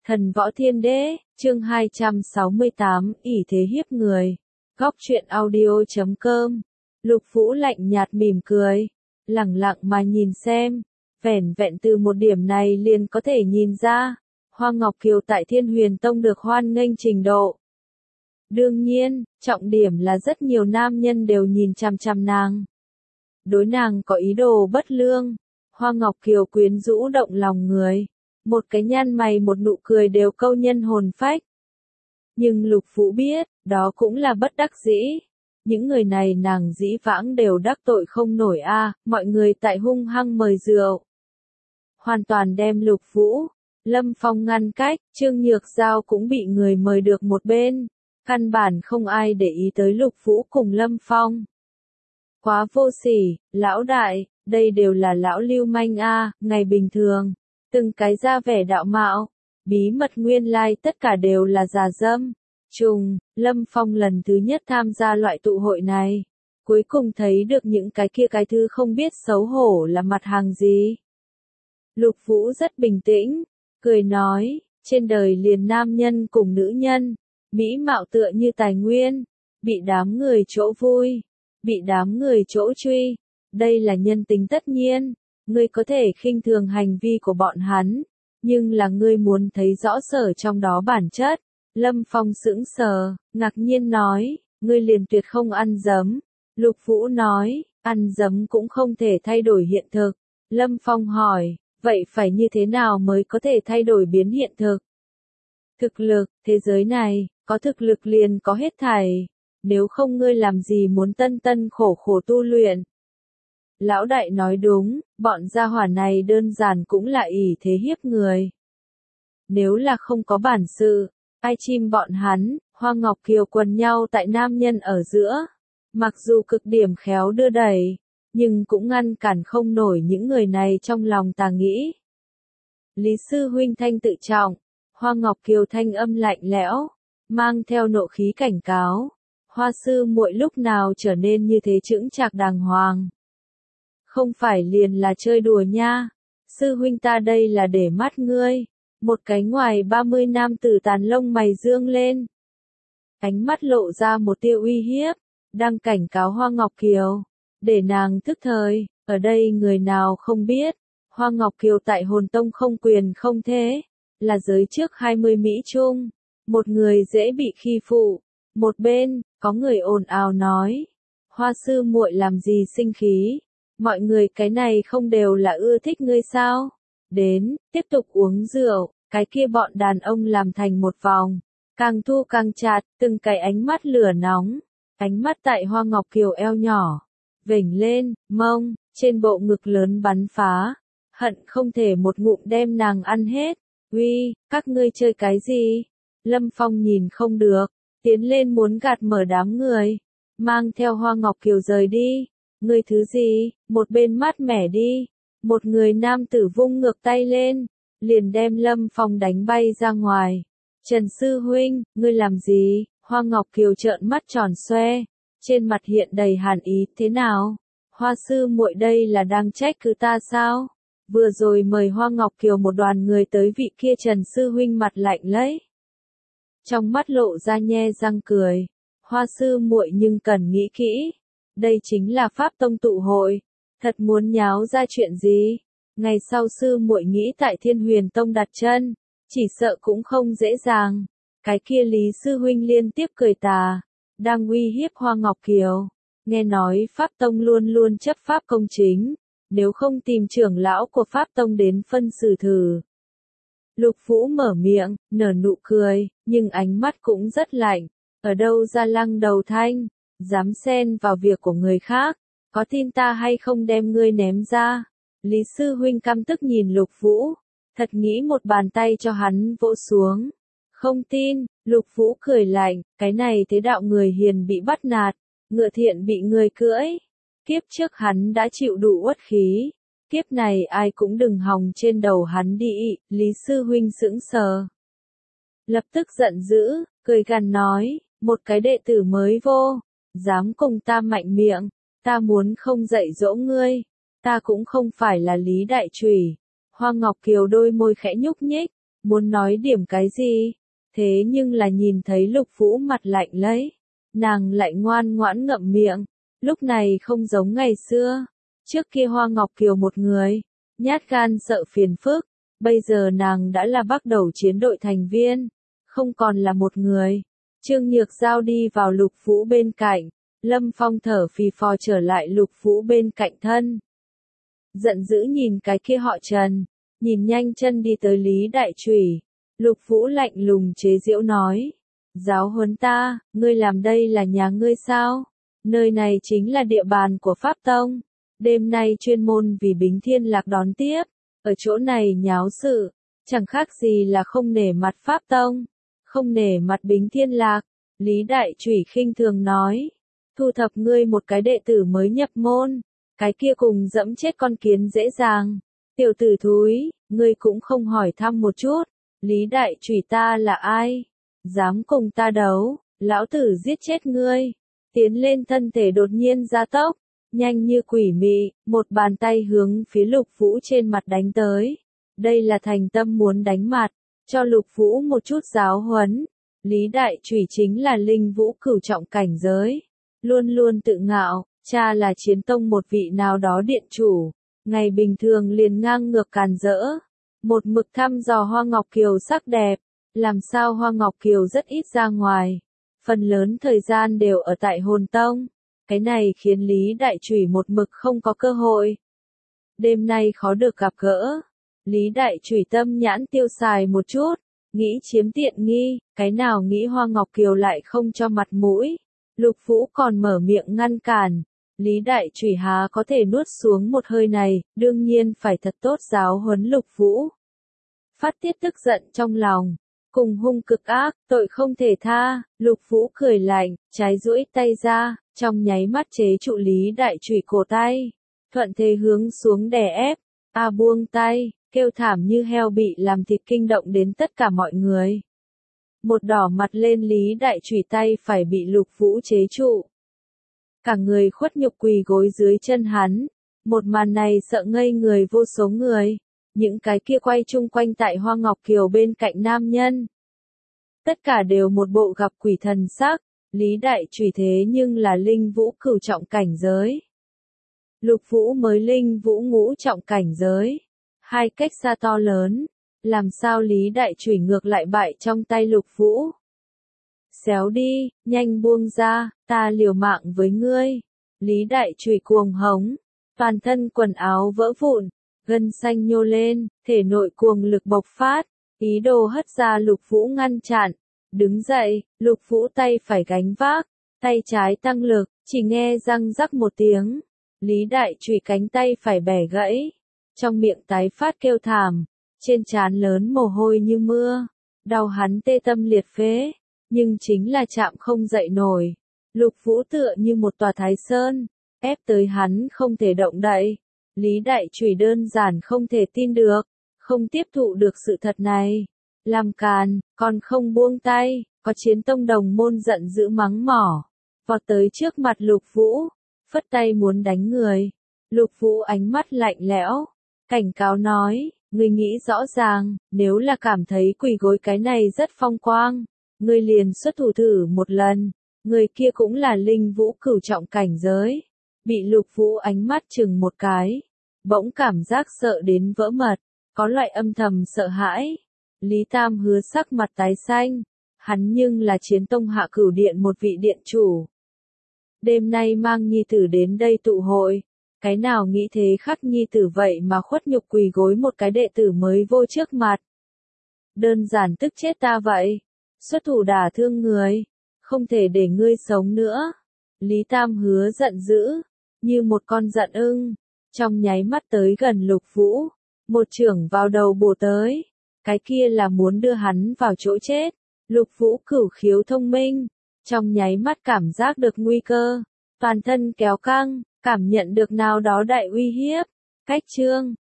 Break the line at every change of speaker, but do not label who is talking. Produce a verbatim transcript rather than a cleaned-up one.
Thần Võ Thiên Đế, chương hai trăm sáu mươi tám, ỷ thế hiếp người. Góc truyện audio chấm com. Lục Vũ lạnh nhạt mỉm cười, lẳng lặng mà nhìn xem, vẻn vẹn từ một điểm này liền có thể nhìn ra, Hoa Ngọc Kiều tại Thiên Huyền Tông được hoan nghênh trình độ. Đương nhiên, trọng điểm là rất nhiều nam nhân đều nhìn chằm chằm nàng. Đối nàng có ý đồ bất lương, Hoa Ngọc Kiều quyến rũ động lòng người. Một cái nhăn mày một nụ cười đều câu nhân hồn phách. Nhưng Lục Vũ biết, đó cũng là bất đắc dĩ. Những người này nàng dĩ vãng đều đắc tội không nổi a, à, mọi người tại hung hăng mời rượu. Hoàn toàn đem Lục Vũ, Lâm Phong ngăn cách, Trương Nhược Giao cũng bị người mời được một bên. Căn bản không ai để ý tới Lục Vũ cùng Lâm Phong. Quá vô sỉ, lão đại, đây đều là lão lưu manh a, à, ngày bình thường. Từng cái ra vẻ đạo mạo, bí mật nguyên lai tất cả đều là giả dâm. Trùng, Lâm Phong lần thứ nhất tham gia loại tụ hội này, cuối cùng thấy được những cái kia cái thứ không biết xấu hổ là mặt hàng gì. Lục Vũ rất bình tĩnh, cười nói, trên đời liền nam nhân cùng nữ nhân, mỹ mạo tựa như tài nguyên, bị đám người chỗ vui, bị đám người chỗ truy, đây là nhân tính tất nhiên. Ngươi có thể khinh thường hành vi của bọn hắn, nhưng là ngươi muốn thấy rõ sở trong đó bản chất. Lâm Phong sững sờ, ngạc nhiên nói, ngươi liền tuyệt không ăn dấm. Lục Vũ nói, ăn dấm cũng không thể thay đổi hiện thực. Lâm Phong hỏi, vậy phải như thế nào mới có thể thay đổi biến hiện thực? Thực lực, thế giới này, có thực lực liền có hết thảy. Nếu không ngươi làm gì muốn tân tân khổ khổ tu luyện? Lão đại nói đúng, bọn gia hỏa này đơn giản cũng là ỷ thế hiếp người. Nếu là không có bản sự, ai chim bọn hắn, Hoa Ngọc Kiều quần nhau tại nam nhân ở giữa. Mặc dù cực điểm khéo đưa đẩy, nhưng cũng ngăn cản không nổi những người này trong lòng tà nghĩ. Lý sư huynh thanh tự trọng, Hoa Ngọc Kiều thanh âm lạnh lẽo, mang theo nộ khí cảnh cáo. Hoa sư muội lúc nào trở nên như thế chững chạc đàng hoàng. Không phải liền là chơi đùa nha, sư huynh ta đây là để mắt ngươi. Một cái ngoài ba mươi nam tử tàn lông mày dương lên. Ánh mắt lộ ra một tia uy hiếp, đang cảnh cáo Hoa Ngọc Kiều, để nàng thức thời, ở đây người nào không biết, Hoa Ngọc Kiều tại Hồn Tông không quyền không thế, là giới trước hai mươi Mỹ Trung, một người dễ bị khi phụ. Một bên, có người ồn ào nói, Hoa sư muội làm gì sinh khí? Mọi người cái này không đều là ưa thích ngươi sao? Đến, tiếp tục uống rượu, cái kia bọn đàn ông làm thành một vòng, càng thu càng chặt, từng cái ánh mắt lửa nóng, ánh mắt tại Hoa Ngọc Kiều eo nhỏ, vểnh lên, mông, trên bộ ngực lớn bắn phá, hận không thể một ngụm đem nàng ăn hết. Uy, các ngươi chơi cái gì? Lâm Phong nhìn không được, tiến lên muốn gạt mở đám người, mang theo Hoa Ngọc Kiều rời đi. Ngươi thứ gì, một bên mát mẻ đi. Một người nam tử vung ngược tay lên, liền đem Lâm Phong đánh bay ra ngoài. Trần sư huynh, ngươi làm gì? Hoa Ngọc Kiều trợn mắt tròn xoe, trên mặt hiện đầy hàn ý, thế nào? Hoa sư muội đây là đang trách cứ ta sao? Vừa rồi mời Hoa Ngọc Kiều một đoàn người tới vị kia Trần sư huynh mặt lạnh lấy. Trong mắt lộ ra nhe răng cười, Hoa sư muội nhưng cần nghĩ kỹ. Đây chính là Pháp Tông tụ hội, thật muốn nháo ra chuyện gì? Ngày sau sư muội nghĩ tại Thiên Huyền Tông đặt chân, chỉ sợ cũng không dễ dàng. Cái kia Lý sư huynh liên tiếp cười tà, đang uy hiếp Hoa Ngọc Kiều. Nghe nói Pháp Tông luôn luôn chấp pháp công chính, nếu không tìm trưởng lão của Pháp Tông đến phân xử thử. Lục Vũ mở miệng, nở nụ cười, nhưng ánh mắt cũng rất lạnh. Ở đâu ra lăng đầu thanh? Dám xen vào việc của người khác, có tin ta hay không đem ngươi ném ra? Lý sư huynh căm tức nhìn Lục Vũ, thật nghĩ một bàn tay cho hắn vỗ xuống. Không tin, Lục Vũ cười lạnh, cái này thế đạo người hiền bị bắt nạt, ngựa thiện bị người cưỡi. Kiếp trước hắn đã chịu đủ uất khí, kiếp này ai cũng đừng hòng trên đầu hắn đi. Lý sư huynh sững sờ, lập tức giận dữ, cười gằn nói, một cái đệ tử mới vô, dám cùng ta mạnh miệng, ta muốn không dạy dỗ ngươi, ta cũng không phải là Lý đại trùy. Hoa Ngọc Kiều đôi môi khẽ nhúc nhích, muốn nói điểm cái gì, thế nhưng là nhìn thấy Lục Vũ mặt lạnh lấy, nàng lại ngoan ngoãn ngậm miệng, lúc này không giống ngày xưa, trước kia Hoa Ngọc Kiều một người, nhát gan sợ phiền phức, bây giờ nàng đã là bắt đầu chiến đội thành viên, không còn là một người. Trương Nhược Giao đi vào Lục Vũ bên cạnh, Lâm Phong thở phì phò trở lại Lục Vũ bên cạnh thân. Giận dữ nhìn cái kia họ Trần, nhìn nhanh chân đi tới Lý Đại Chủy, Lục Vũ lạnh lùng chế giễu nói, giáo huấn ta, ngươi làm đây là nhà ngươi sao? Nơi này chính là địa bàn của Pháp Tông, đêm nay chuyên môn vì Bính Thiên Lạc đón tiếp, ở chỗ này nháo sự, chẳng khác gì là không nể mặt Pháp Tông, không nể mặt Bính Thiên Lạc. Lý Đại Chủy khinh thường nói, thu thập ngươi một cái đệ tử mới nhập môn, cái kia cùng dẫm chết con kiến dễ dàng, tiểu tử thúi, ngươi cũng không hỏi thăm một chút, Lý Đại Chủy ta là ai, dám cùng ta đấu, lão tử giết chết ngươi. Tiến lên thân thể đột nhiên gia tốc, nhanh như quỷ mị, một bàn tay hướng phía Lục Vũ trên mặt đánh tới. Đây là thành tâm muốn đánh mặt, cho Lục Vũ một chút giáo huấn. Lý Đại Chủy chính là linh vũ cửu trọng cảnh giới, luôn luôn tự ngạo, cha là chiến tông một vị nào đó điện chủ, ngày bình thường liền ngang ngược càn rỡ, một mực thăm dò Hoa Ngọc Kiều sắc đẹp, làm sao Hoa Ngọc Kiều rất ít ra ngoài, phần lớn thời gian đều ở tại Hồn Tông, cái này khiến Lý Đại Chủy một mực không có cơ hội. Đêm nay khó được gặp gỡ, Lý Đại Chủy tâm nhãn tiêu xài một chút, nghĩ chiếm tiện nghi, cái nào nghĩ Hoa Ngọc Kiều lại không cho mặt mũi. Lục Vũ còn mở miệng ngăn cản, Lý Đại Chủy há có thể nuốt xuống một hơi này, đương nhiên phải thật tốt giáo huấn Lục Vũ. Phát tiết tức giận trong lòng, cùng hung cực ác, tội không thể tha, Lục Vũ cười lạnh, trái duỗi tay ra, trong nháy mắt chế trụ Lý Đại Chủy cổ tay, thuận thế hướng xuống đè ép, a buông tay, kêu thảm như heo bị làm thịt kinh động đến tất cả mọi người. Một đỏ mặt lên Lý Đại Chủy tay phải bị Lục Vũ chế trụ. Cả người khuất nhục quỳ gối dưới chân hắn, một màn này sợ ngây người vô số người, những cái kia quay chung quanh tại Hoa Ngọc Kiều bên cạnh nam nhân. Tất cả đều một bộ gặp quỷ thần sắc, Lý Đại Chủy thế nhưng là linh vũ cửu trọng cảnh giới. Lục Vũ mới linh vũ ngũ trọng cảnh giới, hai cách xa to lớn, làm sao Lý Đại Chủy ngược lại bại trong tay Lục Vũ. Xéo đi, nhanh buông ra, ta liều mạng với ngươi. Lý Đại Chủy cuồng hống, toàn thân quần áo vỡ vụn, gân xanh nhô lên, thể nội cuồng lực bộc phát, ý đồ hất ra Lục Vũ ngăn chặn. Đứng dậy, Lục Vũ tay phải gánh vác, tay trái tăng lực, chỉ nghe răng rắc một tiếng. Lý Đại Chủy cánh tay phải bẻ gãy, trong miệng tái phát kêu thảm, trên trán lớn mồ hôi như mưa, đau hắn tê tâm liệt phế, nhưng chính là chạm không dậy nổi. Lục Vũ tựa như một tòa Thái Sơn, ép tới hắn không thể động đậy. Lý Đại Chủy đơn giản không thể tin được, không tiếp thụ được sự thật này. Làm càn, còn không buông tay, có chiến tông đồng môn giận dữ mắng mỏ, vọt tới trước mặt Lục Vũ, phất tay muốn đánh người. Lục Vũ ánh mắt lạnh lẽo, cảnh cáo nói, ngươi nghĩ rõ ràng, nếu là cảm thấy quỳ gối cái này rất phong quang, ngươi liền xuất thủ thử một lần, người kia cũng là linh vũ cửu trọng cảnh giới. Bị Lục Vũ ánh mắt chừng một cái, bỗng cảm giác sợ đến vỡ mật, có loại âm thầm sợ hãi. Lý Tam Hứa sắc mặt tái xanh, hắn nhưng là chiến tông hạ cửu điện một vị điện chủ. Đêm nay mang nhi tử đến đây tụ hội, cái nào nghĩ thế khắc nhi tử vậy mà khuất nhục quỳ gối một cái đệ tử mới vô trước mặt. Đơn giản tức chết ta vậy, xuất thủ đả thương người, không thể để ngươi sống nữa. Lý Tam Hứa giận dữ, như một con giận ưng, trong nháy mắt tới gần Lục Vũ, một chưởng vào đầu bổ tới, cái kia là muốn đưa hắn vào chỗ chết. Lục Vũ cửu khiếu thông minh, trong nháy mắt cảm giác được nguy cơ, toàn thân kéo căng, cảm nhận được nào đó đại uy hiếp. Cách chương